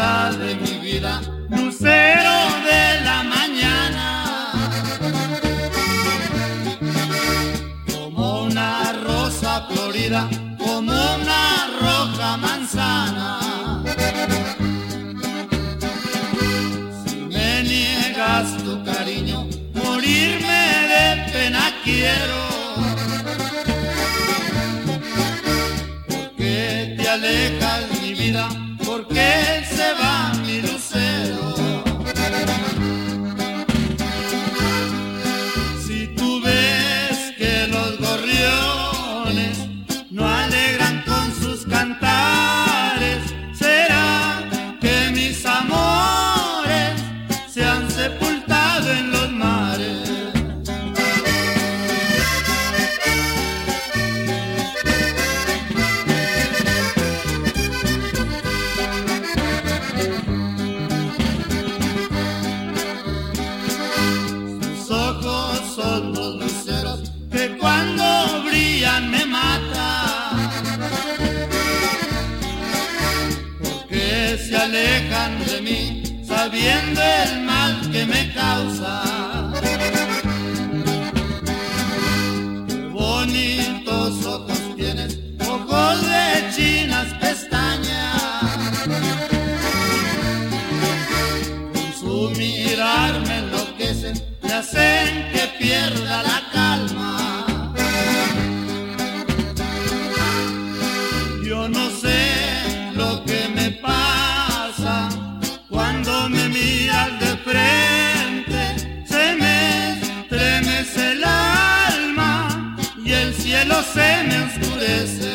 mitad de mi vida, lucero de la mañana, como una rosa florida, como una roja manzana. Si me niegas tu cariño, morirme de pena quiero. Porque te alejas mi vida, porque se va mi lucero. Si tú ves que los gorriones no alegran con sus cantares, será que mis amores se han sepultado en los mares. Sus ojos son los luceros que cuando brillan me matan, porque se alejan de mí sabiendo el mal que me causa. Qué bonitos ojos tienes, ojos de chinas pestañas, con su mirar me enloquecen, me hacen que pierda la calma. Yo no sé lo que me pasa cuando me miras de frente, se me estremece el alma y el cielo se me oscurece.